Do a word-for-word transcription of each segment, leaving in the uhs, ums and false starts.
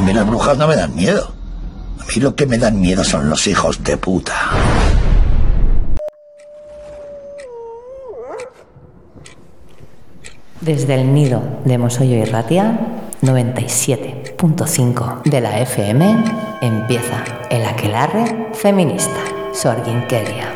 mí las brujas no me dan miedo. A mí lo que me dan miedo son los hijos de puta. Desde el nido de Mosollo y Ratia, noventa y siete punto cinco de la F M, empieza el aquelarre feminista. Sorginkeria.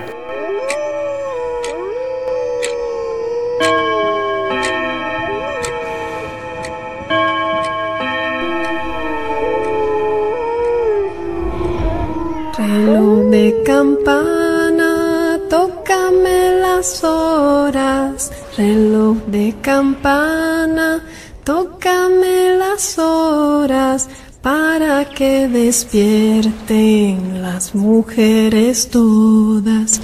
Reloj de campana, tócame las horas. Reloj de campana, tócame las horas para que despierten las mujeres todas.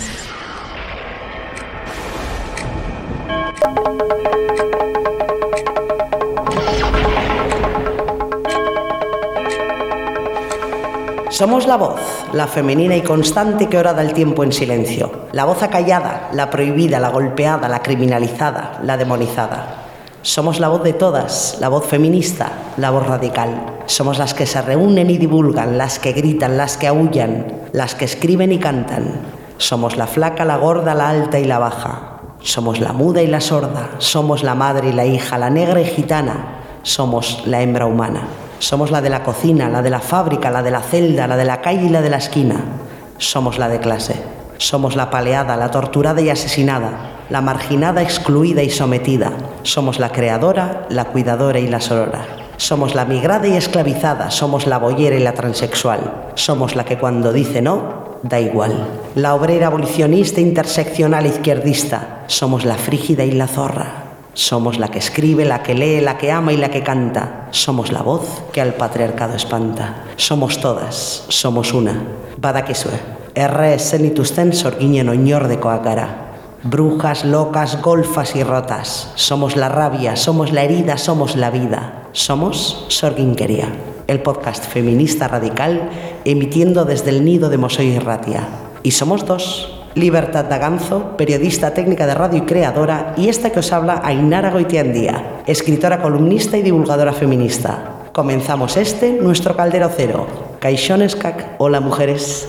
Somos la voz, la femenina y constante que ora da el tiempo en silencio. La voz acallada, la prohibida, la golpeada, la criminalizada, la demonizada. Somos la voz de todas, la voz feminista, la voz radical. Somos las que se reúnen y divulgan, las que gritan, las que aúllan, las que escriben y cantan. Somos la flaca, la gorda, la alta y la baja. Somos la muda y la sorda. Somos la madre y la hija, la negra y gitana. Somos la hembra humana. Somos la de la cocina, la de la fábrica, la de la celda, la de la calle y la de la esquina. Somos la de clase. Somos la paleada, la torturada y asesinada, la marginada, excluida y sometida. Somos la creadora, la cuidadora y la sorora. Somos la migrada y esclavizada. Somos la boyera y la transexual. Somos la que cuando dice no, da igual. La obrera abolicionista, interseccional, izquierdista. Somos la frígida y la zorra. Somos la que escribe, la que lee, la que ama y la que canta. Somos la voz que al patriarcado espanta. Somos todas, somos una. Badakizue, erre zenituzten sorginen oinordekoak gara. Brujas, locas, golfas y rotas. Somos la rabia, somos la herida, somos la vida. Somos Sorginkeria, el podcast feminista radical emitiendo desde el nido de Mosollo y Ratia. Y somos dos. Libertad Daganzo, periodista técnica de radio y creadora, y esta que os habla, Ainara Goitiandía, escritora, columnista y divulgadora feminista. Comenzamos este, nuestro caldero cero. Kaixoneskak, hola mujeres.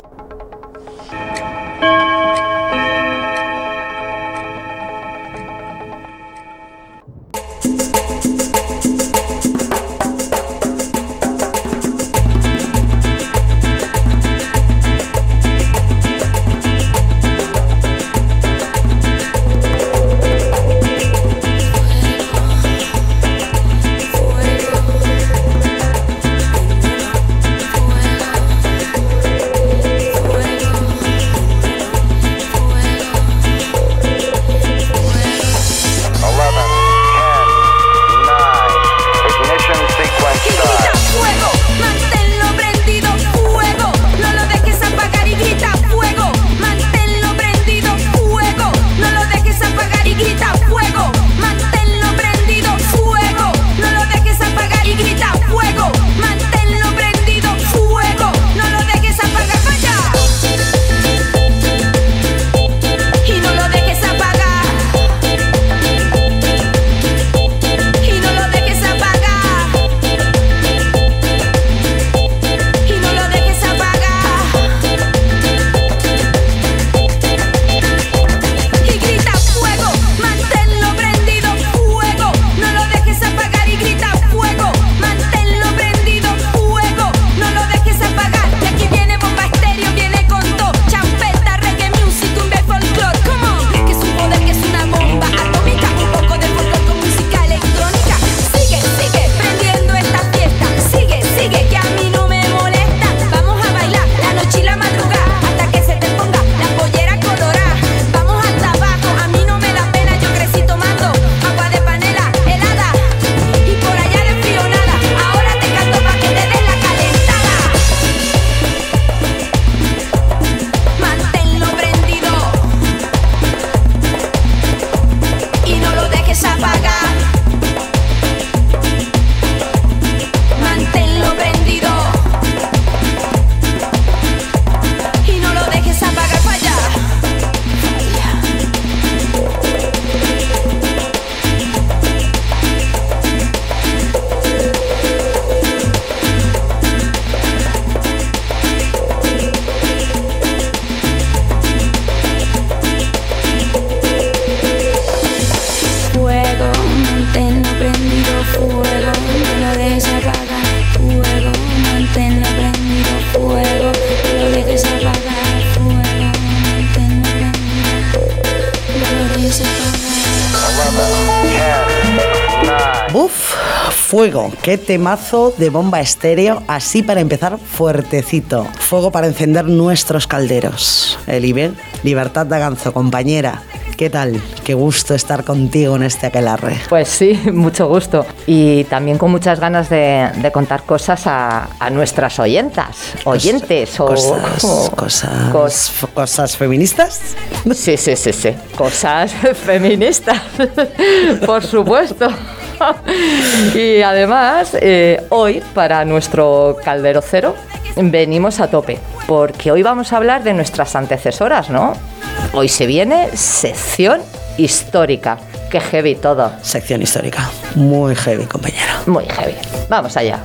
Fuego, qué temazo de Bomba Estéreo, así para empezar fuertecito. Fuego para encender nuestros calderos. Elibe, Libertad Daganzo, compañera. ¿Qué tal? Qué gusto estar contigo en este aquelarre. Pues sí, mucho gusto. Y también con muchas ganas de, de contar cosas a, a nuestras oyentas, oyentes o... Cosas, o cosas, cos, cosas feministas. Sí, sí, sí, sí. Cosas feministas, por supuesto. Y además, eh, hoy, para nuestro Caldero Cero, venimos a tope, porque hoy vamos a hablar de nuestras antecesoras, ¿no? Hoy se viene sección histórica. Qué heavy todo. Sección histórica. Muy heavy, compañera. Muy heavy. Vamos allá.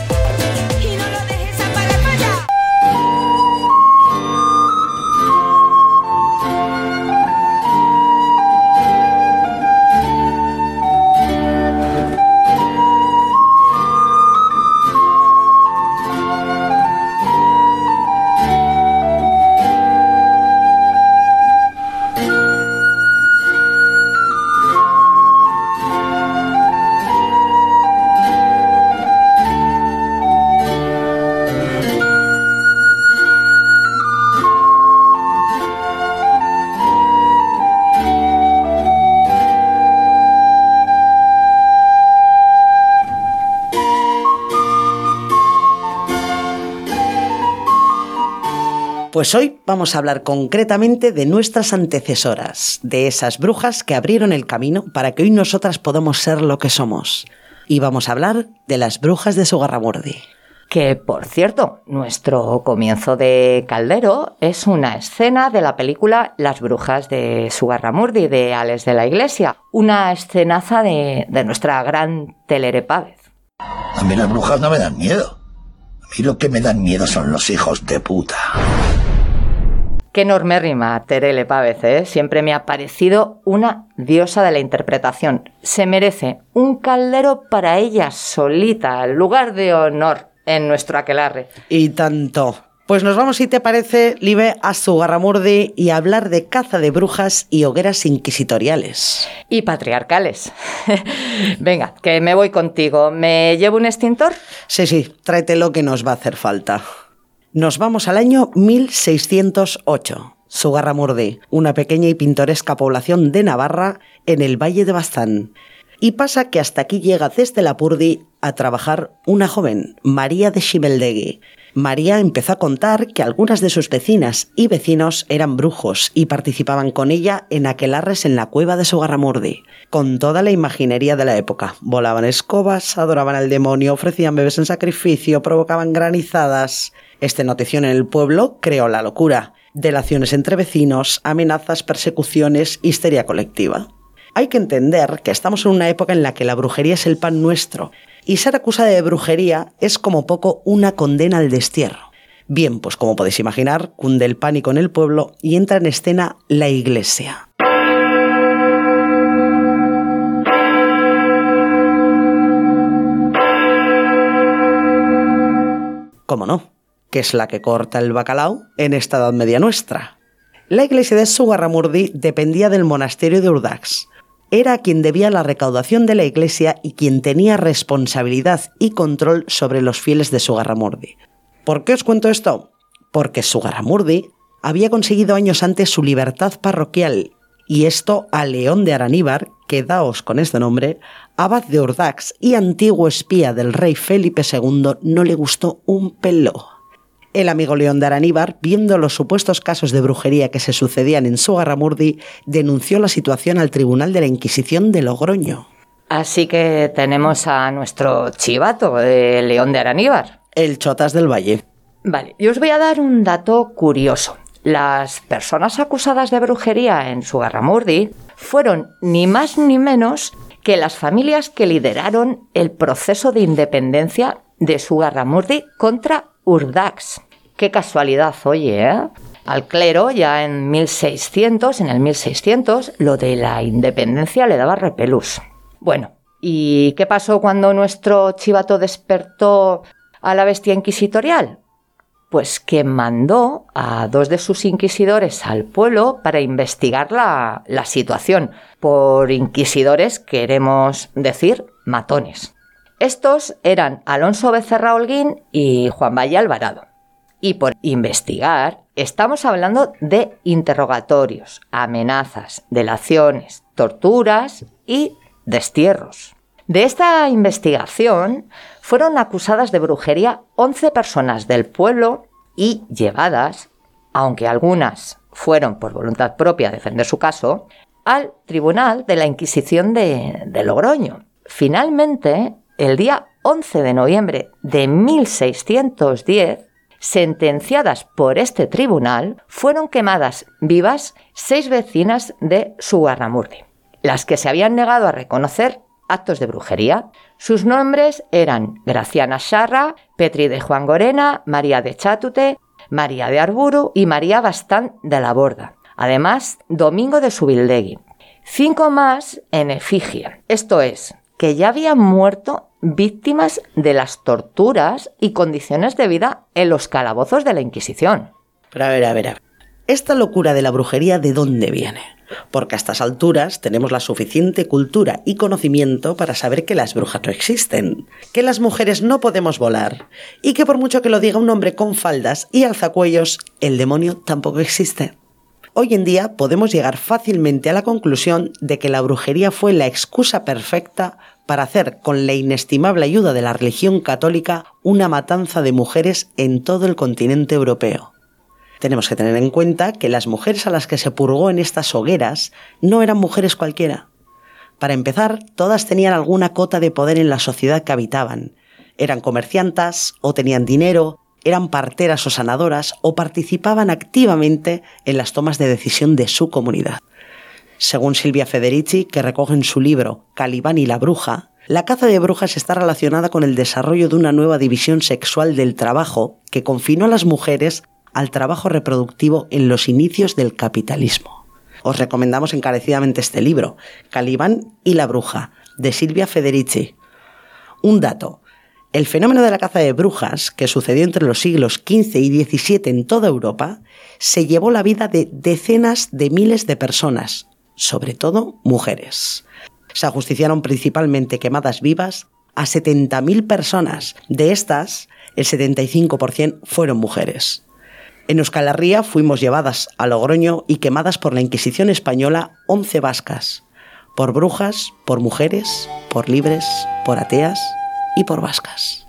Pues hoy vamos a hablar concretamente de nuestras antecesoras, de esas brujas que abrieron el camino para que hoy nosotras podamos ser lo que somos. Y vamos a hablar de las brujas de Zugarramurdi. Que, por cierto, nuestro comienzo de Caldero es una escena de la película Las brujas de Zugarramurdi, de Ales de la Iglesia. Una escenaza de, de nuestra gran Telere Pávez. A mí las brujas no me dan miedo. A mí lo que me dan miedo son los hijos de puta. Qué enormérrima Terele Pávez, ¿eh? Siempre me ha parecido una diosa de la interpretación. Se merece un caldero para ella solita, lugar de honor en nuestro aquelarre. Y tanto. Pues nos vamos, si te parece, Libe, a Zugarramurdi y a hablar de caza de brujas y hogueras inquisitoriales. Y patriarcales. Venga, que me voy contigo. ¿Me llevo un extintor? Sí, sí, tráetelo que nos va a hacer falta. Nos vamos al año mil seiscientos ocho. Zugarramurdi, una pequeña y pintoresca población de Navarra en el Valle de Baztán. Y pasa que hasta aquí llega desde Lapurdi a trabajar una joven, María de Ximeldegui. María empezó a contar que algunas de sus vecinas y vecinos eran brujos y participaban con ella en aquelarres en la cueva de Zugarramurdi, con toda la imaginería de la época. Volaban escobas, adoraban al demonio, ofrecían bebés en sacrificio, provocaban granizadas. Este notición en el pueblo creó la locura. Delaciones entre vecinos, amenazas, persecuciones, histeria colectiva. Hay que entender que estamos en una época en la que la brujería es el pan nuestro, y ser acusada de brujería es como poco una condena al destierro. Bien, pues como podéis imaginar, cunde el pánico en el pueblo y entra en escena la iglesia. ¿Cómo no? Que es la que corta el bacalao en esta Edad Media nuestra. La iglesia de Zugarramurdi dependía del monasterio de Urdax. Era quien debía la recaudación de la iglesia y quien tenía responsabilidad y control sobre los fieles de Zugarramurdi. ¿Por qué os cuento esto? Porque Zugarramurdi había conseguido años antes su libertad parroquial, y esto a León de Araníbar, quedaos con este nombre, abad de Urdax y antiguo espía del rey Felipe segundo, no le gustó un pelo. El amigo León de Araníbar, viendo los supuestos casos de brujería que se sucedían en Zugarramurdi, denunció la situación al Tribunal de la Inquisición de Logroño. Así que tenemos a nuestro chivato, eh, León de Araníbar. El Chotas del Valle. Vale, y os voy a dar un dato curioso. Las personas acusadas de brujería en Zugarramurdi fueron ni más ni menos que las familias que lideraron el proceso de independencia de Zugarramurdi contra Urdax. Qué casualidad, oye, ¿eh? Al clero ya en mil seiscientos, en el mil seiscientos, lo de la independencia le daba repelús. Bueno, ¿y qué pasó cuando nuestro chivato despertó a la bestia inquisitorial? Pues que mandó a dos de sus inquisidores al pueblo para investigar la, la situación. Por inquisidores queremos decir matones. Estos eran Alonso Becerra Holguín y Juan Valle Alvarado. Y por investigar, estamos hablando de interrogatorios, amenazas, delaciones, torturas y destierros. De esta investigación fueron acusadas de brujería once personas del pueblo y llevadas, aunque algunas fueron por voluntad propia a defender su caso, al Tribunal de la Inquisición de, de Logroño. Finalmente, el día once de noviembre de mil seiscientos diez, sentenciadas por este tribunal, fueron quemadas vivas seis vecinas de Sugarramurdi, las que se habían negado a reconocer actos de brujería. Sus nombres eran Graciana Sarra, Petri de Juan Gorena, María de Chatute, María de Arburu y María Bastán de la Borda. Además, Domingo de Subildegui. Cinco más en efigie, esto es, que ya habían muerto víctimas de las torturas y condiciones de vida en los calabozos de la Inquisición. Pero a ver, a ver, a ver. ¿Esta locura de la brujería de dónde viene? Porque a estas alturas tenemos la suficiente cultura y conocimiento para saber que las brujas no existen, que las mujeres no podemos volar y que por mucho que lo diga un hombre con faldas y alzacuellos, el demonio tampoco existe. Hoy en día podemos llegar fácilmente a la conclusión de que la brujería fue la excusa perfecta para hacer, con la inestimable ayuda de la religión católica, una matanza de mujeres en todo el continente europeo. Tenemos que tener en cuenta que las mujeres a las que se purgó en estas hogueras no eran mujeres cualquiera. Para empezar, todas tenían alguna cota de poder en la sociedad que habitaban. Eran comerciantas o tenían dinero, eran parteras o sanadoras o participaban activamente en las tomas de decisión de su comunidad. Según Silvia Federici, que recoge en su libro Calibán y la bruja, la caza de brujas está relacionada con el desarrollo de una nueva división sexual del trabajo que confinó a las mujeres al trabajo reproductivo en los inicios del capitalismo. Os recomendamos encarecidamente este libro, Calibán y la bruja, de Silvia Federici. Un dato: el fenómeno de la caza de brujas, que sucedió entre los siglos quince y diecisiete en toda Europa, se llevó la vida de decenas de miles de personas, sobre todo mujeres. Se ajusticiaron principalmente quemadas vivas a setenta mil personas. De estas, el setenta y cinco por ciento fueron mujeres. En Euskal Herria fuimos llevadas a Logroño y quemadas por la Inquisición española once vascas, por brujas, por mujeres, por libres, por ateas y por vascas.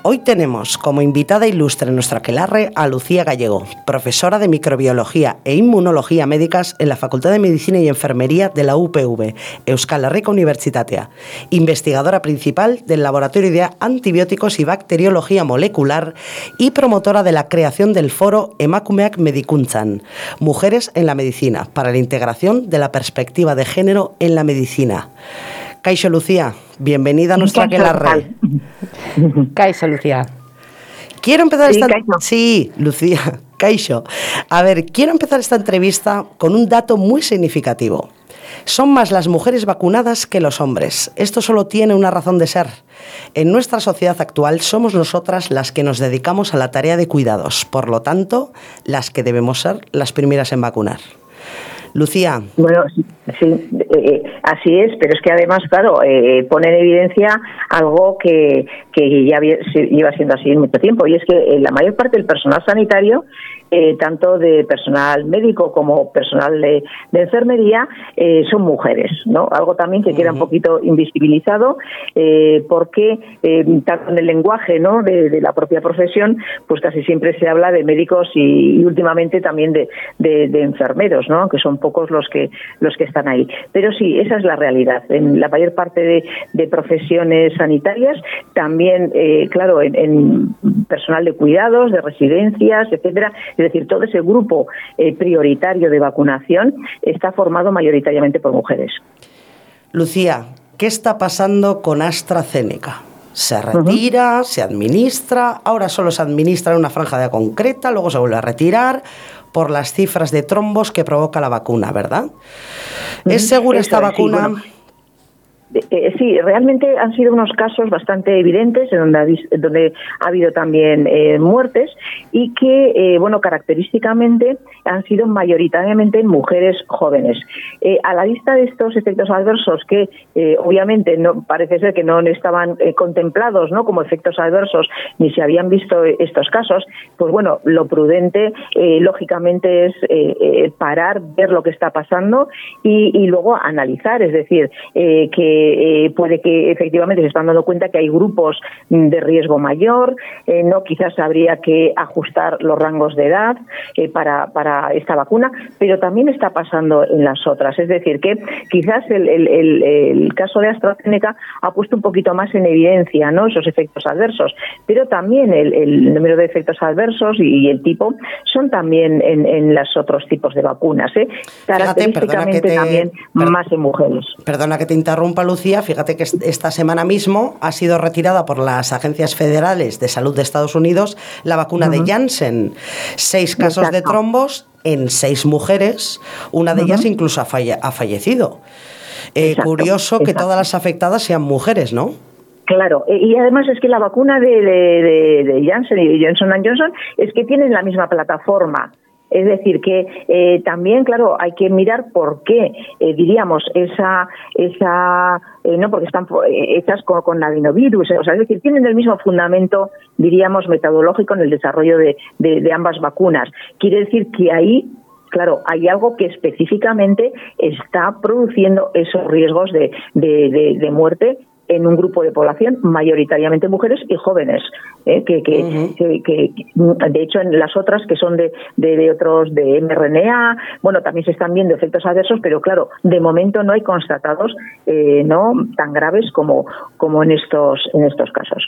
Hoy tenemos como invitada ilustre en nuestra aquelarre a Lucía Gallego, profesora de microbiología e inmunología médicas en la Facultad de Medicina y Enfermería de la U P V, Euskal Herriko Unibertsitatea, investigadora principal del Laboratorio de Antibióticos y Bacteriología Molecular y promotora de la creación del foro Emakumeak Medikuntzan, Mujeres en la Medicina, para la integración de la perspectiva de género en la medicina. Kaixo, Lucía, bienvenida a nuestra aquelarre. Kaixo, Lucía. Quiero empezar sí, esta... Kaixo. Sí, Lucía, Kaixo. A ver, quiero empezar esta entrevista con un dato muy significativo. Son más las mujeres vacunadas que los hombres. Esto solo tiene una razón de ser. En nuestra sociedad actual somos nosotras las que nos dedicamos a la tarea de cuidados, por lo tanto, las que debemos ser las primeras en vacunar. Lucía. Bueno, sí, sí eh, así es, pero es que además, claro, eh, pone en evidencia algo que, que ya lleva siendo así mucho tiempo, y es que eh, la mayor parte del personal sanitario, eh, tanto de personal médico como personal de, de enfermería, eh, son mujeres, ¿no? Algo también que queda un poquito invisibilizado, eh, porque eh, tanto en el lenguaje, ¿no?, de, de la propia profesión, pues casi siempre se habla de médicos y, y últimamente también de, de, de enfermeros, ¿no?, que son pocos los que los que están ahí. Pero sí, esa es la realidad. En la mayor parte de, de profesiones sanitarias, también, eh, claro, en, en personal de cuidados, de residencias, etcétera. Es decir, todo ese grupo eh, prioritario de vacunación está formado mayoritariamente por mujeres. Lucía, ¿qué está pasando con AstraZeneca? Se retira, uh-huh. se administra, ahora solo se administra en una franja de edad concreta, luego se vuelve a retirar por las cifras de trombos que provoca la vacuna, ¿verdad? Uh-huh. ¿Es segura esta vacuna? Sí, bueno. Eh, sí, realmente han sido unos casos bastante evidentes en donde ha, donde ha habido también eh, muertes y que, eh, bueno, característicamente han sido mayoritariamente en mujeres jóvenes. Eh, a la vista de estos efectos adversos que, eh, obviamente, no parece ser que no estaban eh, contemplados, ¿no?, como efectos adversos ni se habían visto estos casos, pues bueno, lo prudente, eh, lógicamente, es eh, eh, parar, ver lo que está pasando y, y luego analizar, es decir, eh, que Eh, puede que efectivamente se están dando cuenta que hay grupos de riesgo mayor, eh, no quizás habría que ajustar los rangos de edad eh, para, para esta vacuna, pero también está pasando en las otras. Es decir, que quizás el, el, el, el caso de AstraZeneca ha puesto un poquito más en evidencia, ¿no?, esos efectos adversos, pero también el, el número de efectos adversos y, y el tipo son también en, en los otros tipos de vacunas, ¿eh? Característicamente Fíjate, te, también per, más en mujeres. Perdona que te interrumpa, Lucía, fíjate que esta semana mismo ha sido retirada por las agencias federales de salud de Estados Unidos la vacuna uh-huh. de Janssen. Seis casos Exacto. de trombos en seis mujeres, una de uh-huh. ellas incluso ha, falle- ha fallecido. Eh, curioso Exacto. que todas las afectadas sean mujeres, ¿no? Claro, y además es que la vacuna de, de, de, de Janssen y Johnson and Johnson es que tienen la misma plataforma. Es decir, que eh, también, claro, hay que mirar por qué, eh, diríamos, esa, esa eh, no, porque están eh, hechas con, con adenovirus, eh, o sea, es decir, tienen el mismo fundamento, diríamos, metodológico en el desarrollo de, de, de ambas vacunas. Quiere decir que ahí, claro, hay algo que específicamente está produciendo esos riesgos de, de, de, de muerte en un grupo de población mayoritariamente mujeres y jóvenes, ¿eh? que, que, uh-huh. que, que de hecho en las otras que son de, de, de otros de eme erre ene a, bueno, también se están viendo efectos adversos, pero claro, de momento no hay constatados eh, no tan graves como, como en estos en estos casos.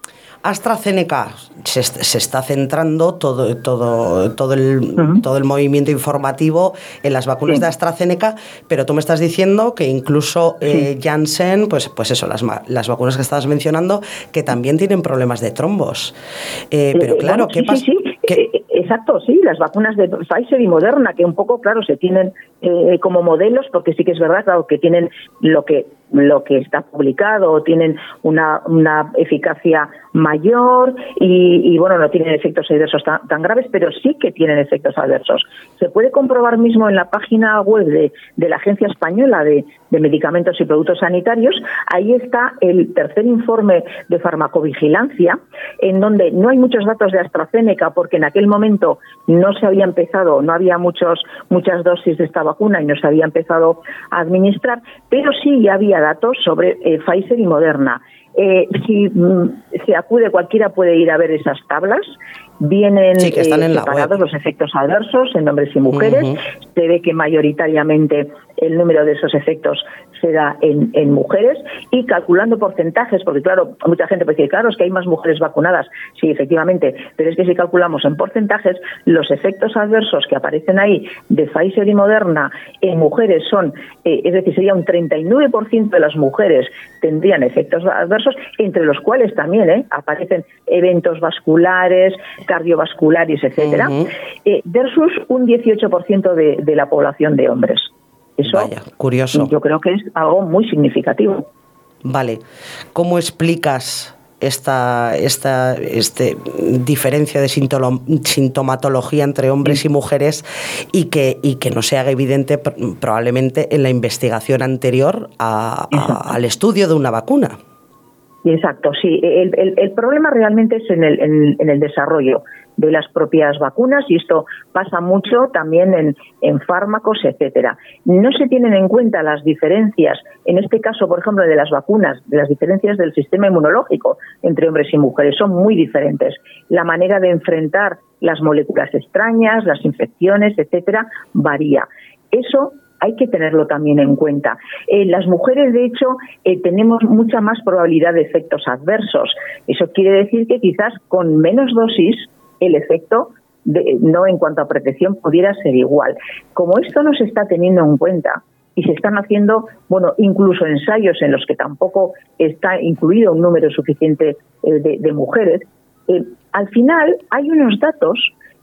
AstraZeneca se, se está centrando todo todo todo el uh-huh. todo el movimiento informativo en las vacunas sí. de AstraZeneca, pero tú me estás diciendo que incluso eh, sí. Janssen, pues pues eso, las las vacunas que estabas mencionando, que también tienen problemas de trombos. Eh, pero claro, bueno, ¿qué sí, pasa? Sí, sí. ¿Qué? Exacto, sí, las vacunas de Pfizer y Moderna, que un poco, claro, se tienen eh, como modelos, porque sí que es verdad, claro, que tienen lo que lo que está publicado, tienen una, una eficacia mayor y, y, bueno, no tienen efectos adversos tan, tan graves, pero sí que tienen efectos adversos. Se puede comprobar mismo en la página web de, de la Agencia Española de, de Medicamentos y Productos Sanitarios. Ahí está el tercer informe de farmacovigilancia, en donde no hay muchos datos de AstraZeneca, porque en aquel momento no se había empezado, no había muchos muchas dosis de esta vacuna y no se había empezado a administrar, pero sí había datos sobre eh, Pfizer y Moderna. Eh, si mm, se acude, cualquiera puede ir a ver esas tablas. Vienen sí, que están eh, en la separados web. los efectos adversos en hombres y mujeres. Uh-huh. Se ve que mayoritariamente el número de esos efectos se da en, en mujeres, y calculando porcentajes, porque claro, mucha gente puede decir, claro, es que hay más mujeres vacunadas. Sí, efectivamente, pero es que si calculamos en porcentajes, los efectos adversos que aparecen ahí de Pfizer y Moderna en mujeres son, eh, es decir, sería un treinta y nueve por ciento de las mujeres tendrían efectos adversos, entre los cuales también eh, aparecen eventos vasculares, cardiovasculares, etcétera, uh-huh. eh, versus un dieciocho por ciento de, de la población de hombres. Eso, vaya, curioso. Yo creo que es algo muy significativo. Vale. ¿Cómo explicas esta, esta este, diferencia de sintolo, sintomatología entre hombres y mujeres y que, y que no se haga evidente probablemente en la investigación anterior a, a, al estudio de una vacuna? Exacto, sí. El, el, el problema realmente es en el, en, en el desarrollo de las propias vacunas, y esto pasa mucho también en, en fármacos, etcétera. No se tienen en cuenta las diferencias, en este caso, por ejemplo, de las vacunas, de las diferencias del sistema inmunológico entre hombres y mujeres, son muy diferentes. La manera de enfrentar las moléculas extrañas, las infecciones, etcétera, varía. Eso hay que tenerlo también en cuenta. Eh, las mujeres, de hecho, eh, tenemos mucha más probabilidad de efectos adversos. Eso quiere decir que quizás con menos dosis el efecto, de, no en cuanto a protección, pudiera ser igual. Como esto no se está teniendo en cuenta y se están haciendo, bueno, incluso ensayos en los que tampoco está incluido un número suficiente eh, de, de mujeres, eh, al final hay unos datos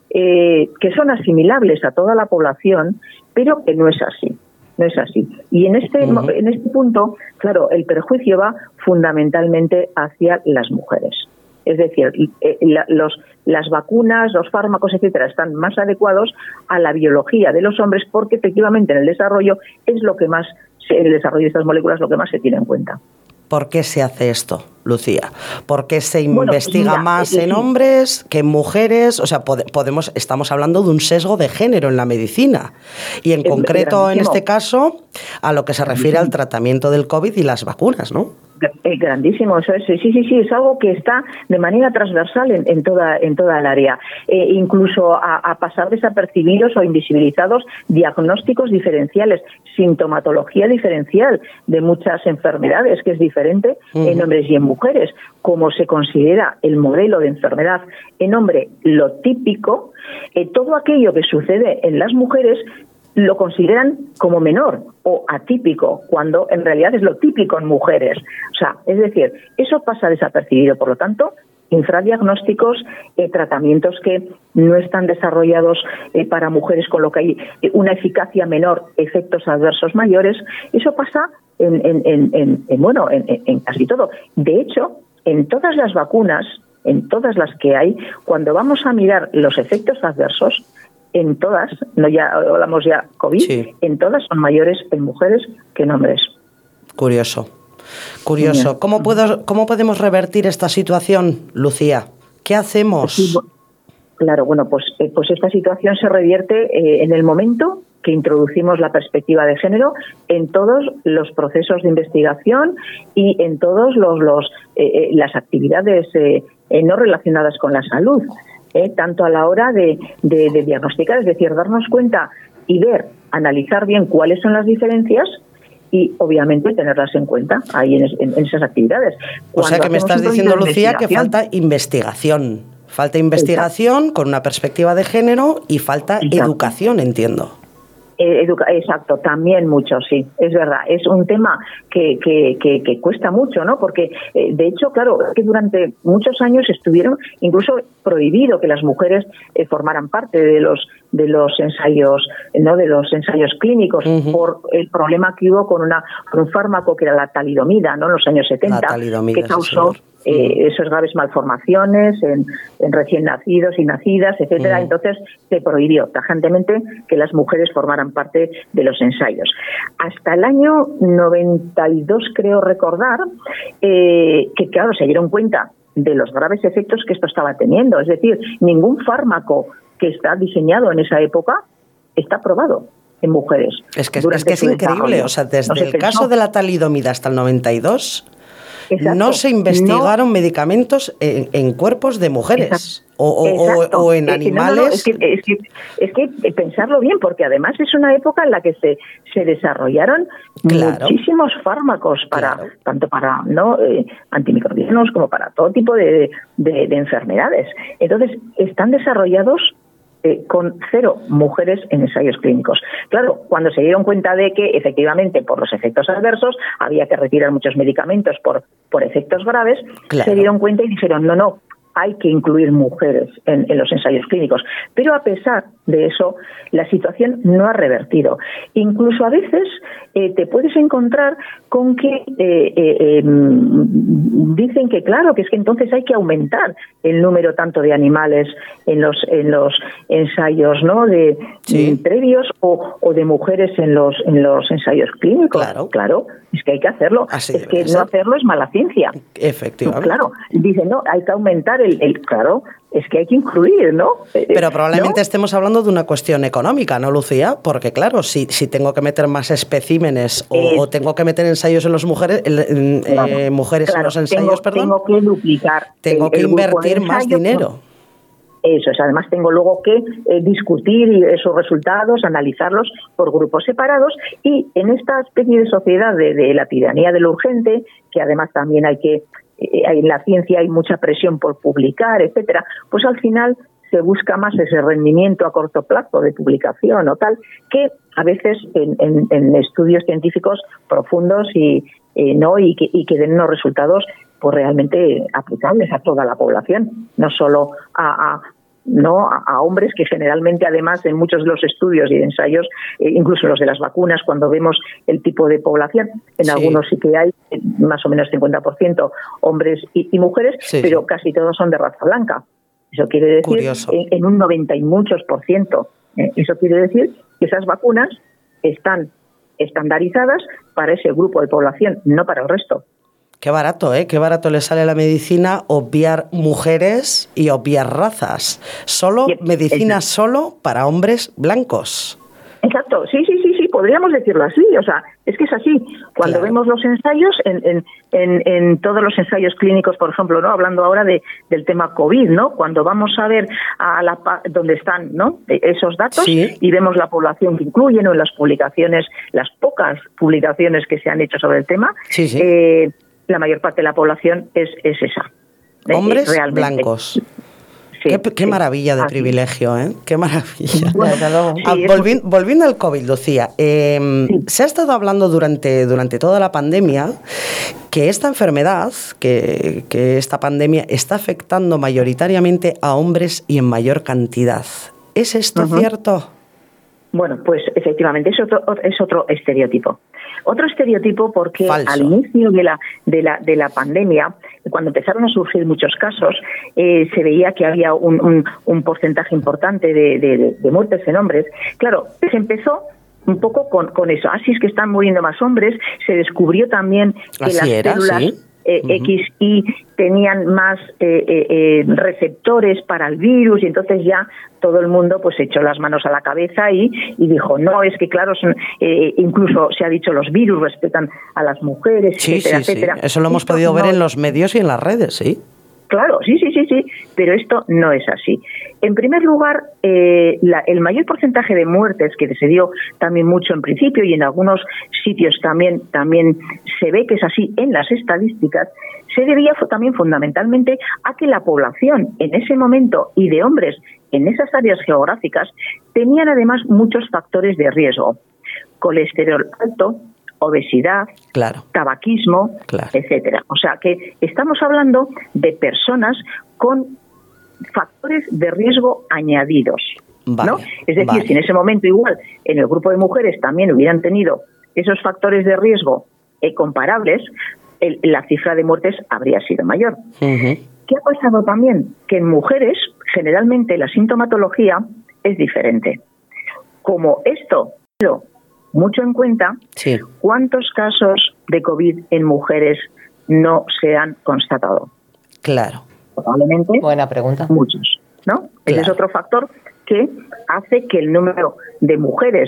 eh, que son asimilables a toda la población, pero que no es así. No es así. Y en este, uh-huh. en este punto, claro, el perjuicio va fundamentalmente hacia las mujeres. Es decir, eh, la, los, las vacunas, los fármacos, etcétera, están más adecuados a la biología de los hombres, porque efectivamente en el desarrollo es lo que más, en el desarrollo de estas moléculas, lo que más se tiene en cuenta. ¿Por qué se hace esto, Lucía? ¿Por qué se bueno, investiga pues mira, más eh, en sí. hombres que en mujeres? O sea, podemos, estamos hablando de un sesgo de género en la medicina. Y en es concreto, grandísimo. En este caso, a lo que se refiere al tratamiento del COVID y las vacunas, ¿no? Es grandísimo, eso es, sí, sí, sí, es algo que está de manera transversal en, en toda en toda el área, eh, incluso a, a pasar desapercibidos o invisibilizados diagnósticos diferenciales, sintomatología diferencial de muchas enfermedades, que es diferente uh-huh. en hombres y en mujeres, como se considera el modelo de enfermedad en hombre lo típico, eh, todo aquello que sucede en las mujeres lo consideran como menor o atípico, cuando en realidad es lo típico en mujeres. O sea, es decir, eso pasa desapercibido. Por lo tanto, infradiagnósticos, eh, tratamientos que no están desarrollados eh, para mujeres, con lo que hay eh, una eficacia menor, efectos adversos mayores. Eso pasa en, en, en, en, en bueno, en, en casi todo. De hecho, en todas las vacunas, en todas las que hay, cuando vamos a mirar los efectos adversos, en todas, no ya hablamos ya COVID, sí. en todas son mayores en mujeres que en hombres. Curioso, curioso. ¿Cómo puedo, cómo podemos revertir esta situación, Lucía? ¿Qué hacemos? Sí, claro, bueno, pues, eh, pues esta situación se revierte eh, en el momento que introducimos la perspectiva de género en todos los procesos de investigación y en todos los, los eh, las actividades eh, eh, no relacionadas con la salud. Eh, tanto a la hora de, de, de diagnosticar, es decir, darnos cuenta y ver, analizar bien cuáles son las diferencias y, obviamente, tenerlas en cuenta ahí en, en, en esas actividades. Cuando o sea, que me estás diciendo, Lucía, que falta investigación. Falta investigación Exacto. con una perspectiva de género y falta Exacto. educación, entiendo. Educa- Exacto, también mucho, sí, es verdad. Es un tema que, que, que, que cuesta mucho, ¿no? Porque, eh, de hecho, claro, que durante muchos años estuvieron incluso prohibido que las mujeres eh, formaran parte de los de los ensayos, no, de los ensayos clínicos uh-huh. por el problema que hubo con una con un fármaco que era la talidomida, ¿no? En los años setenta, que causó sí, eh, esas graves malformaciones en, en recién nacidos y nacidas, etcétera. Uh-huh. Entonces se prohibió tajantemente que las mujeres formaran parte de los ensayos. Hasta el año noventa y dos, creo recordar, eh, que claro, se dieron cuenta de los graves efectos que esto estaba teniendo. Es decir, ningún fármaco que está diseñado en esa época está aprobado. en mujeres. Es que es, que es increíble, o sea, desde no el pensó. caso de la talidomida hasta el noventa y dos... Exacto. No se investigaron no. medicamentos en, en cuerpos de mujeres o, o, o en animales. No, no, es, que, es, que, es que pensarlo bien, porque además es una época en la que se, se desarrollaron claro. muchísimos fármacos para claro. tanto para no eh, antimicrobianos como para todo tipo de, de, de enfermedades. Entonces están desarrollados Eh, con cero mujeres en ensayos clínicos. Claro, cuando se dieron cuenta de que efectivamente por los efectos adversos había que retirar muchos medicamentos por, por efectos graves, claro. se dieron cuenta y dijeron, no, no, hay que incluir mujeres en, en los ensayos clínicos. Pero a pesar de eso, la situación no ha revertido. Incluso a veces eh, te puedes encontrar con que eh, eh, eh, dicen que claro, que es que entonces hay que aumentar el número tanto de animales en los en los ensayos, ¿no? De sí. previos o, o de mujeres en los en los ensayos clínicos. Claro, claro es que hay que hacerlo. Así es que no hacerlo es mala ciencia. Efectivamente. Claro, dicen no, hay que aumentar el, el claro. Es que hay que incluir, ¿no? Pero probablemente ¿no? estemos hablando de una cuestión económica, ¿no, Lucía? Porque claro, si, si tengo que meter más especímenes o, eh, o tengo que meter ensayos en los mujeres, en, claro, eh, mujeres claro, en los ensayos, tengo, perdón, tengo que duplicar. Tengo el, que el invertir más dinero. Eso es, además tengo luego que eh, discutir esos resultados, analizarlos por grupos separados y en esta especie de sociedad de, de la tiranía de lo urgente, que además también hay que en la ciencia hay mucha presión por publicar, etcétera, pues al final se busca más ese rendimiento a corto plazo de publicación o tal, que a veces en, en, en estudios científicos profundos y eh, no y que, y que den unos resultados pues realmente aplicables a toda la población, no solo a, a no a, a hombres que generalmente además en muchos de los estudios y ensayos, eh, incluso los de las vacunas, cuando vemos el tipo de población, en sí. algunos sí que hay eh, más o menos cincuenta por ciento hombres y, y mujeres, sí, pero sí. casi todos son de raza blanca. Eso quiere decir en, en un noventa y muchos por ciento. Eh, eso quiere decir que esas vacunas están estandarizadas para ese grupo de población, no para el resto. Qué barato, ¿eh? Qué barato le sale a la medicina obviar mujeres y obviar razas. Solo, sí, medicina sí. solo para hombres blancos. Exacto, sí, sí, sí, sí, podríamos decirlo así. O sea, es que es así. Cuando claro. vemos los ensayos, en, en, en, en todos los ensayos clínicos, por ejemplo, ¿no? Hablando ahora de, del tema COVID, ¿no? Cuando vamos a ver a la dónde están, ¿no? Esos datos sí. y vemos la población que incluyen o en las publicaciones, las pocas publicaciones que se han hecho sobre el tema, sí, sí. Eh, la mayor parte de la población es, es esa. Hombres realmente. blancos. Sí, qué, qué sí, maravilla de así. privilegio, ¿eh? Qué maravilla. Bueno, ah, sí, volvi, volviendo al COVID, Lucía, eh, sí. se ha estado hablando durante, durante toda la pandemia que esta enfermedad, que, que esta pandemia está afectando mayoritariamente a hombres y en mayor cantidad. ¿Es esto uh-huh. cierto? Bueno, pues efectivamente es otro, es otro estereotipo. Otro estereotipo porque Falso. al inicio de la, de la, de la pandemia, cuando empezaron a surgir muchos casos, eh, se veía que había un, un, un porcentaje importante de, de, de muertes en hombres. Claro, se empezó un poco con, con eso. Así es que están muriendo más hombres. Se descubrió también que Así las era, células... ¿sí? Eh, uh-huh. X Y tenían más eh, eh, receptores para el virus y entonces ya todo el mundo pues echó las manos a la cabeza y, y dijo, no, es que claro, son, eh, incluso se ha dicho los virus respetan a las mujeres, sí, etcétera, sí, etcétera. Sí. Eso lo hemos esto podido no... ver en los medios y en las redes, ¿sí? Claro, sí, sí, sí, sí, pero esto no es así. En primer lugar, eh, la, el mayor porcentaje de muertes que se dio también mucho en principio y en algunos sitios también también se ve que es así en las estadísticas, se debía también fundamentalmente a que la población en ese momento y de hombres en esas áreas geográficas tenían además muchos factores de riesgo. Colesterol alto, obesidad, claro. tabaquismo, claro. etcétera. O sea que estamos hablando de personas con factores de riesgo añadidos, vale, ¿no? Es decir, vale. si en ese momento igual en el grupo de mujeres también hubieran tenido esos factores de riesgo eh, comparables, el, la cifra de muertes habría sido mayor. Uh-huh. ¿Qué ha pasado también? Que en mujeres generalmente la sintomatología es diferente. Como esto mucho en cuenta, sí. ¿cuántos casos de COVID en mujeres no se han constatado? Claro. Probablemente. Buena pregunta. Muchos, ¿no? Claro. Ese es otro factor que hace que el número de mujeres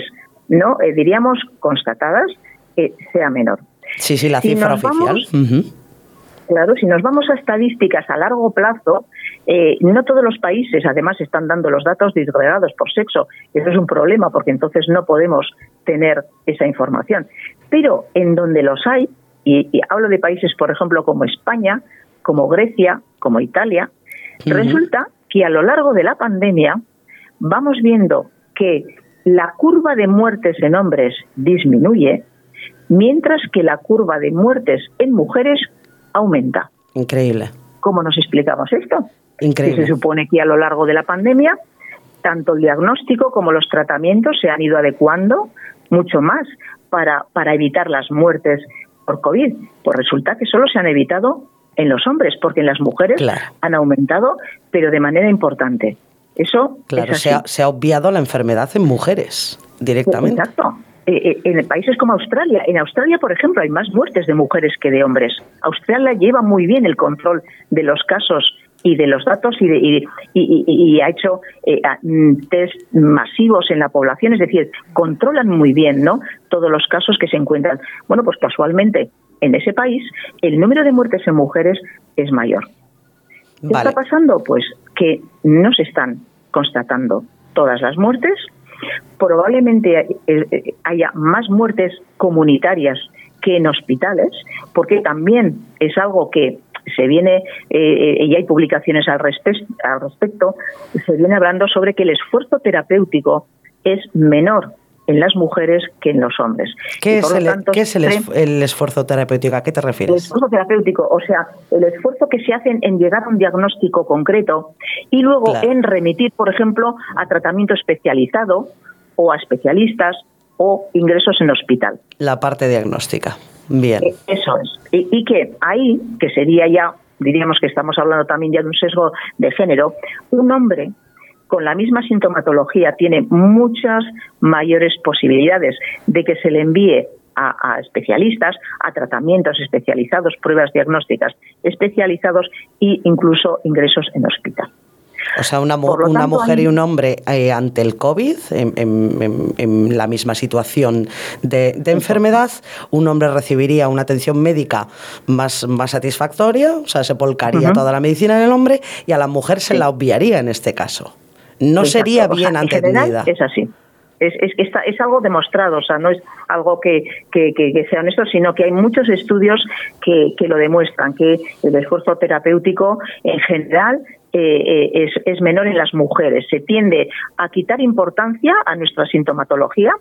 no eh, diríamos constatadas, eh, sea menor. Sí, sí, la si cifra nos oficial. Vamos, uh-huh. Claro, si nos vamos a estadísticas a largo plazo, eh, no todos los países además están dando los datos disgregados por sexo. Eso es un problema porque entonces no podemos tener esa información. Pero en donde los hay, y, y hablo de países, por ejemplo, como España, como Grecia, como Italia, uh-huh. resulta que a lo largo de la pandemia vamos viendo que la curva de muertes en hombres disminuye, mientras que la curva de muertes en mujeres aumenta. Increíble. ¿Cómo nos explicamos esto? Increíble. Que se supone que a lo largo de la pandemia, tanto el diagnóstico como los tratamientos se han ido adecuando mucho más para, para evitar las muertes por COVID. Pues resulta que solo se han evitado en los hombres, porque en las mujeres claro. han aumentado, pero de manera importante. Eso claro, es así. Se, ha, se ha obviado la enfermedad en mujeres directamente. Exacto. Eh, eh, en países como Australia, en Australia, por ejemplo, hay más muertes de mujeres que de hombres. Australia lleva muy bien el control de los casos y de los datos y, de, y, y, y, y ha hecho eh, test masivos en la población, es decir, controlan muy bien, ¿no?, todos los casos que se encuentran. Bueno, pues casualmente en ese país el número de muertes en mujeres es mayor. ¿Qué vale. está pasando? Pues que no se están constatando todas las muertes. Probablemente haya más muertes comunitarias que en hospitales, porque también es algo que se viene, eh, y hay publicaciones al, respe- al respecto, se viene hablando sobre que el esfuerzo terapéutico es menor en las mujeres que en los hombres. ¿Qué es, el, tanto, ¿qué es el, es, el esfuerzo terapéutico? ¿A qué te refieres? El esfuerzo terapéutico, o sea, el esfuerzo que se hace en llegar a un diagnóstico concreto y luego claro. en remitir, por ejemplo, a tratamiento especializado o a especialistas o ingresos en hospital. La parte diagnóstica. Bien. Eso es. Y, y que ahí, que sería ya, diríamos que estamos hablando también ya de un sesgo de género, un hombre con la misma sintomatología tiene muchas mayores posibilidades de que se le envíe a, a especialistas, a tratamientos especializados, pruebas diagnósticas especializados e incluso ingresos en hospital. O sea, una, mu- una tanto, mujer y un hombre eh, ante el COVID, en, en, en la misma situación de, de enfermedad, un hombre recibiría una atención médica más, más satisfactoria, o sea, se volcaría uh-huh. toda la medicina en el hombre, y a la mujer se sí. la obviaría en este caso. No Exacto. sería bien o sea, entendida. Es así. Es, es, es, es algo demostrado, o sea, no es algo que, que, que, que sea honesto, sino que hay muchos estudios que, que lo demuestran, que el esfuerzo terapéutico en general eh, es, es menor en las mujeres. Se tiende a quitar importancia a nuestra sintomatología,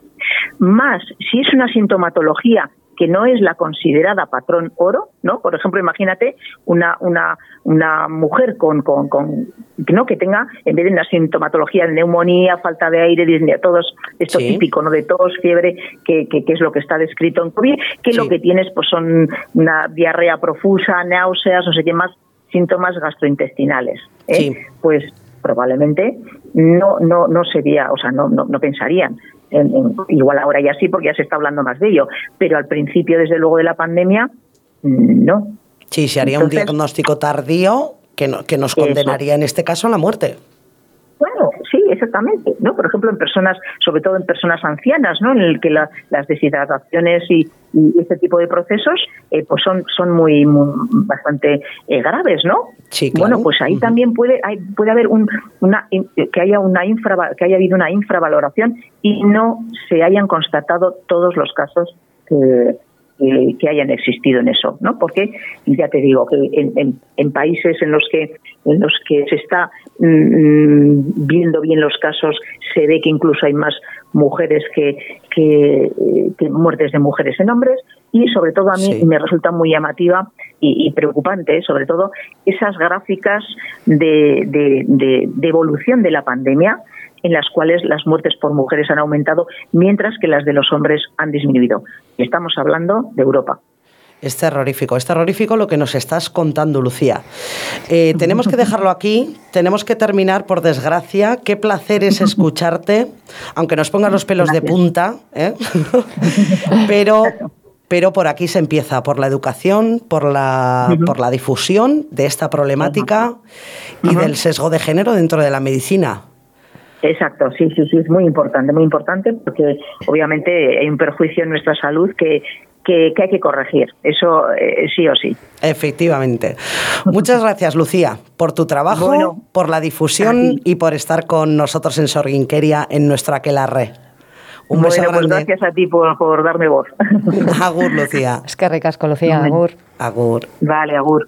más si es una sintomatología que no es la considerada patrón oro, ¿no? Por ejemplo, imagínate una una una mujer con con, con no que tenga, en vez de una sintomatología de neumonía, falta de aire, disnea, todo esto sí. típico, ¿no?, de tos, fiebre, que, que, que es lo que está descrito en COVID, que sí. lo que tienes pues son una diarrea profusa, náuseas, no sé qué más, síntomas gastrointestinales, ¿eh? Sí. Pues probablemente no no no sería, o sea, no no, no pensarían. En, en, igual ahora ya sí, porque ya se está hablando más de ello, pero al principio, desde luego, de la pandemia, no. Sí, se haría Entonces, un diagnóstico tardío que, no, que nos condenaría, eso. en este caso, a la muerte. Bueno, sí, exactamente, ¿no? Por ejemplo, en personas, sobre todo en personas ancianas, ¿no?, en el que la, las deshidrataciones y, y este tipo de procesos eh, pues son son muy, muy bastante eh, graves, ¿no? Sí, claro. Bueno, pues ahí uh-huh. también puede hay, puede haber un, una que haya una infra, que haya habido una infravaloración y no se hayan constatado todos los casos que Eh, que hayan existido en eso, ¿no? Porque ya te digo que en, en, en países en los que en los que se está mmm, viendo bien los casos, se ve que incluso hay más mujeres que, que, que muertes de mujeres en hombres, y sobre todo a mí sí. me resulta muy llamativa y, y preocupante, sobre todo esas gráficas de, de, de, de evolución de la pandemia, en las cuales las muertes por mujeres han aumentado, mientras que las de los hombres han disminuido. Y estamos hablando de Europa. Es terrorífico, es terrorífico lo que nos estás contando, Lucía. Eh, tenemos que dejarlo aquí, tenemos que terminar, por desgracia. Qué placer es escucharte, aunque nos pongas los pelos Gracias. de punta, ¿eh? pero... Pero por aquí se empieza, por la educación, por la, uh-huh. por la difusión de esta problemática uh-huh. y uh-huh. del sesgo de género dentro de la medicina. Exacto, sí, sí, sí, es muy importante, muy importante, porque obviamente hay un perjuicio en nuestra salud que, que, que hay que corregir, eso eh, sí o sí. Efectivamente. Muchas gracias, Lucía, por tu trabajo, bueno, por la difusión y por estar con nosotros en Sorginkeria en nuestro Aquelarre. Un beso bueno, grande. Pues gracias a ti por, por darme voz. Agur, Lucía. Es que ricasco, Lucía. Agur. Agur. Vale, agur.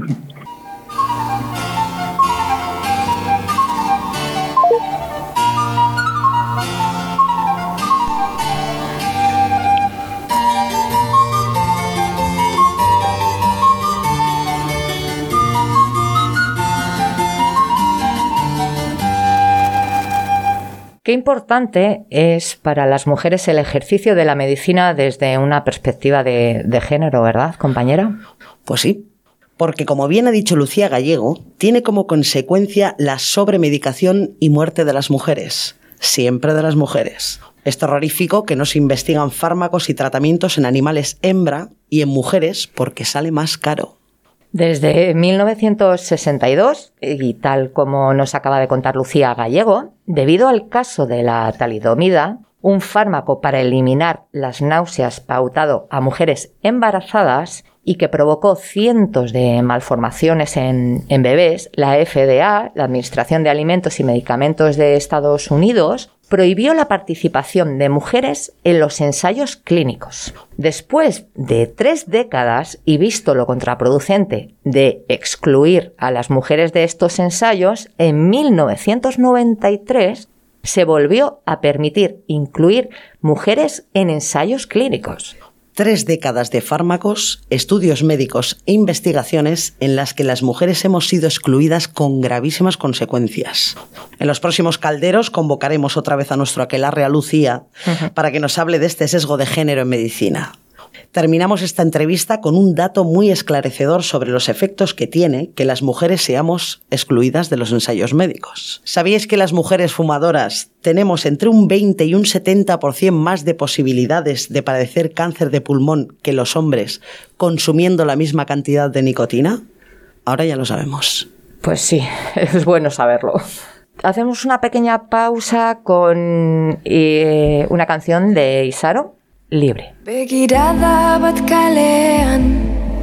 Qué importante es para las mujeres el ejercicio de la medicina desde una perspectiva de, de género, ¿verdad, compañera? Pues sí, porque como bien ha dicho Lucía Gallego, tiene como consecuencia la sobremedicación y muerte de las mujeres, siempre de las mujeres. Es terrorífico que no se investigan fármacos y tratamientos en animales hembra y en mujeres porque sale más caro. Desde mil novecientos sesenta y dos, y tal como nos acaba de contar Lucía Gallego, debido al caso de la talidomida, un fármaco para eliminar las náuseas pautado a mujeres embarazadas y que provocó cientos de malformaciones en, en bebés, la F D A, la Administración de Alimentos y Medicamentos de Estados Unidos, prohibió la participación de mujeres en los ensayos clínicos. Después de tres décadas, y visto lo contraproducente de excluir a las mujeres de estos ensayos, en mil novecientos noventa y tres se volvió a permitir incluir mujeres en ensayos clínicos. Tres décadas de fármacos, estudios médicos e investigaciones en las que las mujeres hemos sido excluidas con gravísimas consecuencias. En los próximos calderos convocaremos otra vez a nuestro aquelarre a Lucía uh-huh. para que nos hable de este sesgo de género en medicina. Terminamos esta entrevista con un dato muy esclarecedor sobre los efectos que tiene que las mujeres seamos excluidas de los ensayos médicos. ¿Sabíais que las mujeres fumadoras tenemos entre un veinte y un setenta por ciento más de posibilidades de padecer cáncer de pulmón que los hombres consumiendo la misma cantidad de nicotina? Ahora ya lo sabemos. Pues sí, es bueno saberlo. Hacemos una pequeña pausa con eh, una canción de Isaro, Libre. Begirada bat kalean,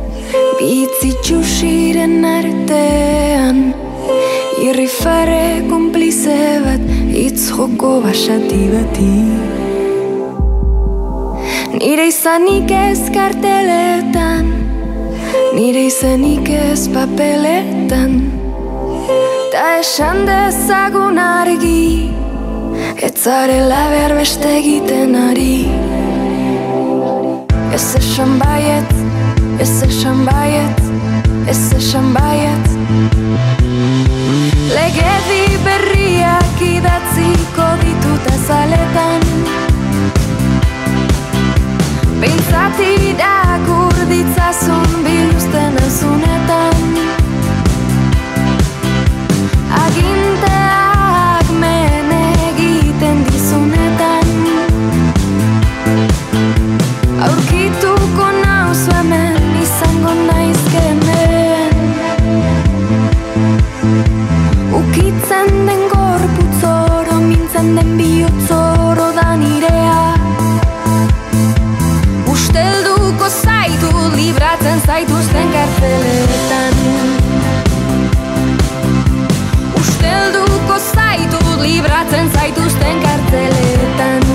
bitzitxusiren artean, irrifare konplize bat, hitz joko basati bati. Nire izanik ez karteletan, nire izanik ez papeletan, ta esan dezagun argi, ez zarela behar beste egiten ari. Ez esan baiet, ez esan baiet, ez esan baiet. Legedi berriak idatziko ditut azaletan, behintzat irakur ditzazun biluzten azunetan. Aginteak men egiten dizunetan, aurkituko nauzu hemen, izango naizkemen. Ukitzen den gorputzoro, mintzen den bihotzoro da nirea. Ustelduko zaitu, libratzen zaituzten kartzeletan. Ustelduko zaitu, libratzen zaituzten kartzeletan.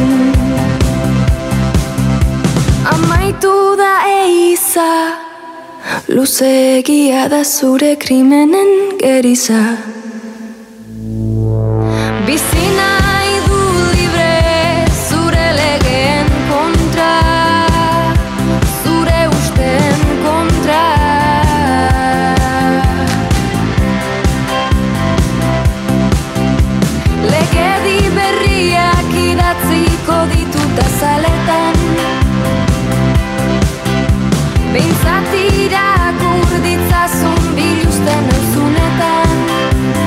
Amaitu da eiza, luzeegia da zure krimenen geriza. Bizi nahi du libre, zure legeen kontra, zure usten kontra. Legedi berriak idatziko ditut azaletan, behintzat irakur ditzazun biluzten auzunetan.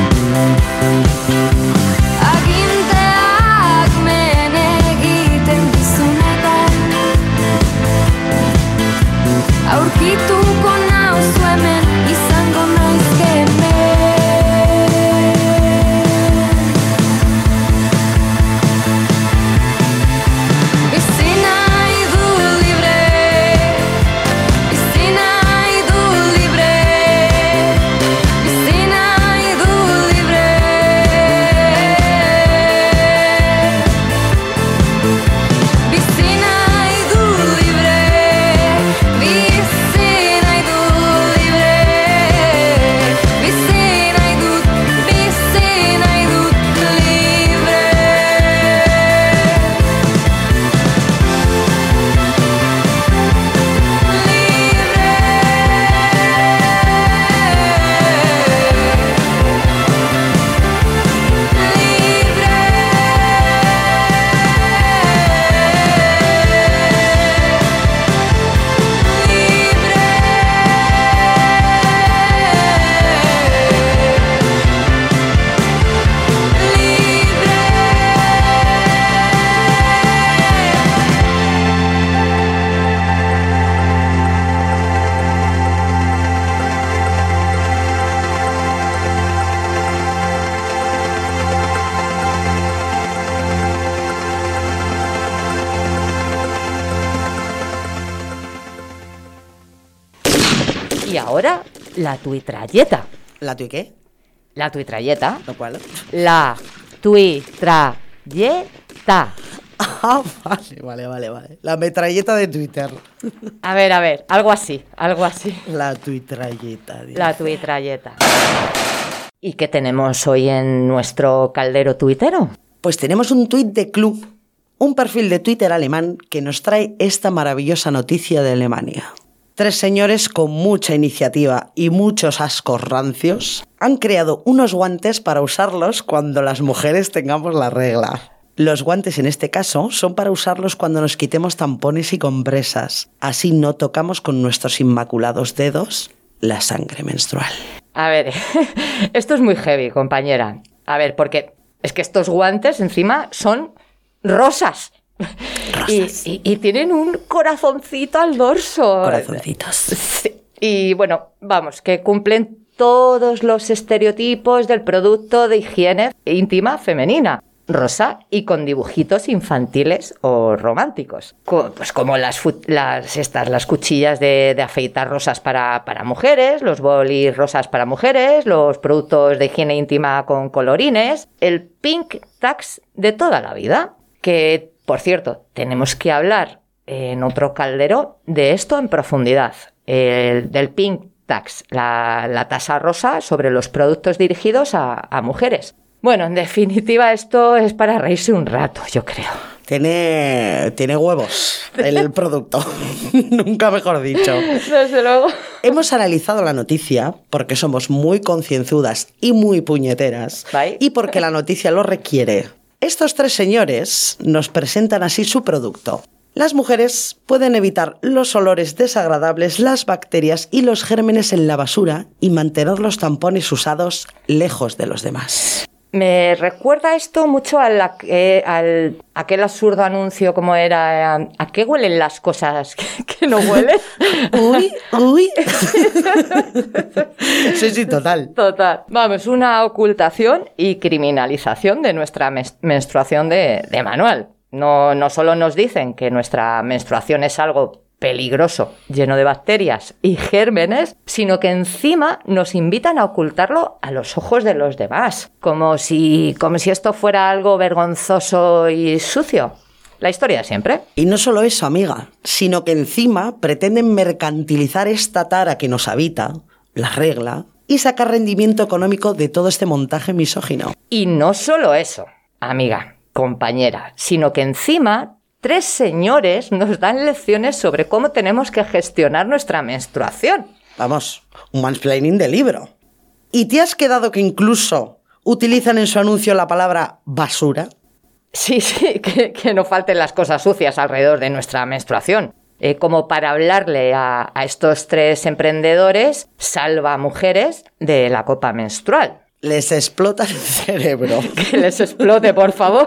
ahora la tuitralleta. ¿La tui qué? La tuitralleta. ¿Lo cual? La tuitralleta. Ah, vale, vale, vale, vale. La metralleta de Twitter. A ver, a ver, algo así, algo así. La tuitralleta. Dios. La tuitralleta. ¿Y qué tenemos hoy en nuestro caldero tuitero? Pues tenemos un tuit de Club, un perfil de Twitter alemán que nos trae esta maravillosa noticia de Alemania. Tres señores con mucha iniciativa y muchos ascos rancios han creado unos guantes para usarlos cuando las mujeres tengamos la regla. Los guantes en este caso son para usarlos cuando nos quitemos tampones y compresas. Así no tocamos con nuestros inmaculados dedos la sangre menstrual. A ver, esto es muy heavy, compañera. A ver, porque es que estos guantes encima son rosas. Rosas. Y, y, y tienen un corazoncito al dorso. Corazoncitos. Sí. Y bueno, vamos, que cumplen todos los estereotipos del producto de higiene íntima femenina. Rosa y con dibujitos infantiles o románticos. Co- Pues como las, fu- las, estas, las cuchillas de, de afeitar rosas para, para mujeres, los bolis rosas para mujeres, los productos de higiene íntima con colorines, el Pink Tax de toda la vida. Que, por cierto, tenemos que hablar en otro caldero de esto en profundidad. El, del Pink Tax, la, la tasa rosa sobre los productos dirigidos a, a mujeres. Bueno, en definitiva, esto es para reírse un rato, yo creo. Tiene, tiene huevos el producto, nunca mejor dicho. Desde luego. Hemos analizado la noticia porque somos muy concienzudas y muy puñeteras. Bye. Y porque la noticia lo requiere. Estos tres señores nos presentan así su producto. Las mujeres pueden evitar los olores desagradables, las bacterias y los gérmenes en la basura y mantener los tampones usados lejos de los demás. Me recuerda esto mucho a la- eh, al aquel absurdo anuncio como era eh, ¿a qué huelen las cosas que, que no huelen? Uy, uy. Sí, sí, total. Total. Vamos, una ocultación y criminalización de nuestra mes- menstruación de, de manual. No, no solo nos dicen que nuestra menstruación es algo peligroso, lleno de bacterias y gérmenes, sino que encima nos invitan a ocultarlo a los ojos de los demás, como si, como si esto fuera algo vergonzoso y sucio. La historia de siempre. Y no solo eso, amiga, sino que encima pretenden mercantilizar esta tara que nos habita, la regla, y sacar rendimiento económico de todo este montaje misógino. Y no solo eso, amiga, compañera, sino que encima tres señores nos dan lecciones sobre cómo tenemos que gestionar nuestra menstruación. Vamos, un mansplaining de libro. ¿Y te has quedado que incluso utilizan en su anuncio la palabra basura? Sí, sí, que, que no falten las cosas sucias alrededor de nuestra menstruación. Eh, como para hablarle a, a estos tres emprendedores, salva mujeres de la copa menstrual. Les explota el cerebro. Que les explote, por favor.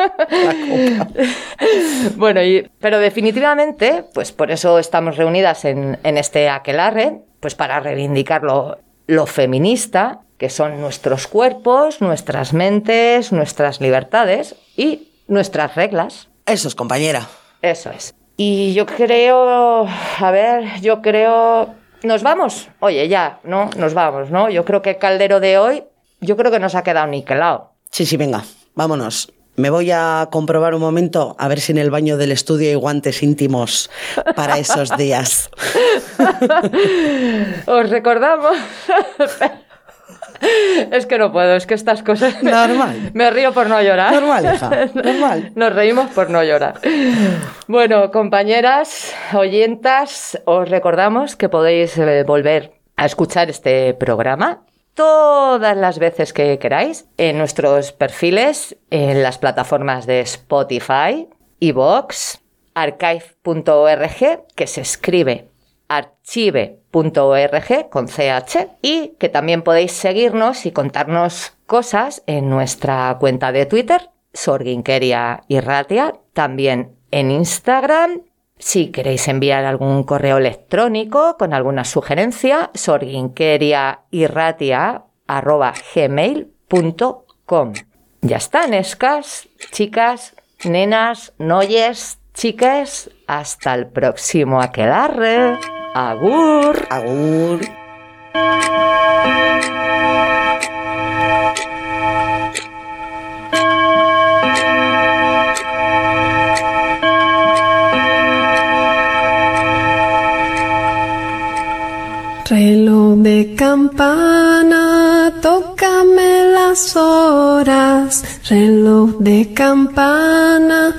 Bueno, y, pero definitivamente, pues por eso estamos reunidas en, en este aquelarre, pues para reivindicar lo, lo feminista, que son nuestros cuerpos, nuestras mentes, nuestras libertades y nuestras reglas. Eso es, compañera. Eso es. Y yo creo, a ver, yo creo... ¿Nos vamos? Oye, ya, ¿no? Nos vamos, ¿no? Yo creo que el caldero de hoy, yo creo que nos ha quedado niquelado. Sí, sí, venga, vámonos. Me voy a comprobar un momento a ver si en el baño del estudio hay guantes íntimos para esos días. Os recordamos... Es que no puedo, es que estas cosas... Normal. Me río por no llorar. Normal, hija, normal. Nos reímos por no llorar. Bueno, compañeras, oyentas, os recordamos que podéis eh, volver a escuchar este programa todas las veces que queráis en nuestros perfiles, en las plataformas de Spotify, iVoox, archive punto org, que se escribe archive punto org con ch, y que también podéis seguirnos y contarnos cosas en nuestra cuenta de Twitter, Sorginkeria Irratia, también en Instagram. Si queréis enviar algún correo electrónico con alguna sugerencia, sorginkeriairratia arroba gmail punto com. Ya está, nescas, chicas, nenas, noyes, chiques, hasta el próximo aquelarre. Agur. Agur. Reloj de campana, tócame las horas. Reloj de campana,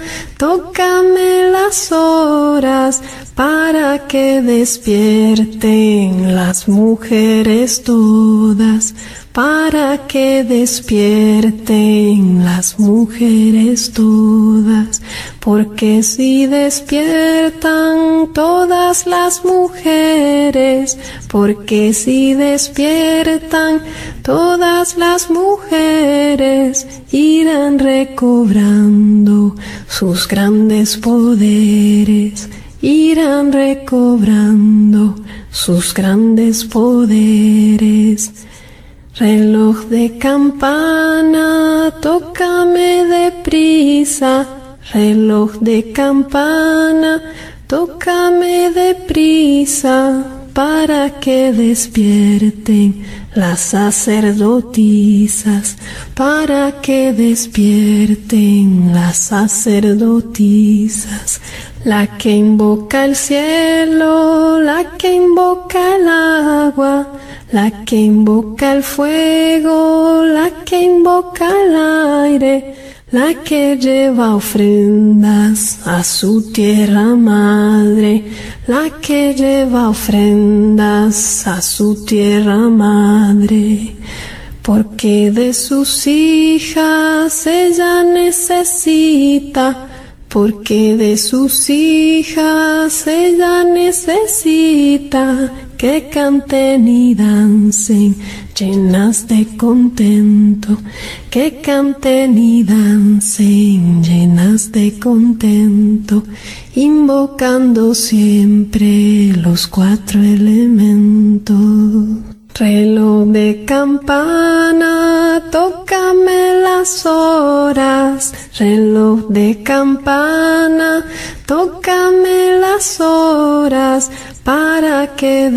tócame las horas, para que despierten las mujeres todas, para que despierten las mujeres todas, porque si despiertan todas las mujeres, porque si despiertan todas las mujeres, irán recobrando sus grandes poderes, irán recobrando sus grandes poderes. Reloj de campana, tócame deprisa. Reloj de campana, tócame deprisa, para que despierten las sacerdotisas, para que despierten las sacerdotisas. La que invoca el cielo, la que invoca el agua, la que invoca el fuego, la que invoca el aire, la que lleva ofrendas a su tierra madre, la que lleva ofrendas a su tierra madre, porque de sus hijas ella necesita, porque de sus hijas ella necesita que canten y dancen llenas de contento, que canten y dancen llenas de contento, invocando siempre los cuatro elementos. Reloj de campana, tócame las horas. Reloj de campana, tócame las horas, para que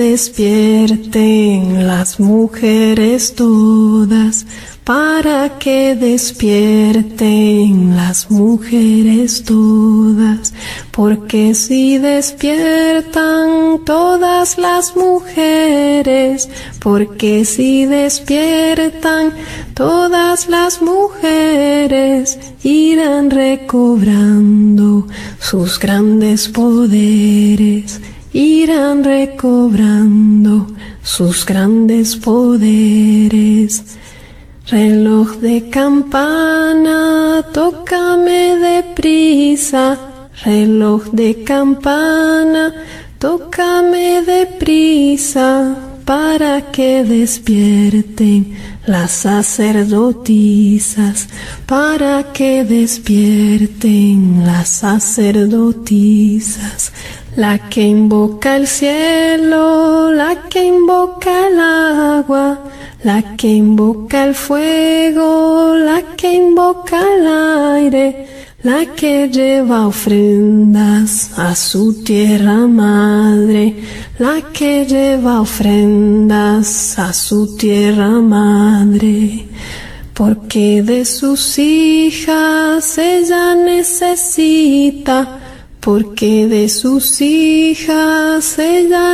despierten las mujeres todas, para que despierten las mujeres todas, porque si despiertan todas las mujeres, porque si despiertan todas las mujeres, irán recobrando sus grandes poderes, irán recobrando sus grandes poderes. Reloj de campana, tócame deprisa. Reloj de campana, tócame deprisa, para que despierten las sacerdotisas, para que despierten las sacerdotisas. La que invoca el cielo, la que invoca el agua, la que invoca el fuego, la que invoca el aire, la que lleva ofrendas a su tierra madre, la que lleva ofrendas a su tierra madre, porque de sus hijas ella necesita, porque de sus hijas ella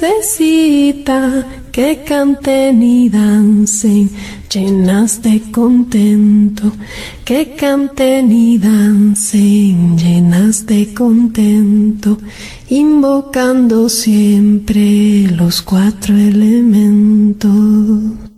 necesita que canten y dancen llenas de contento, que canten y dancen llenas de contento, invocando siempre los cuatro elementos.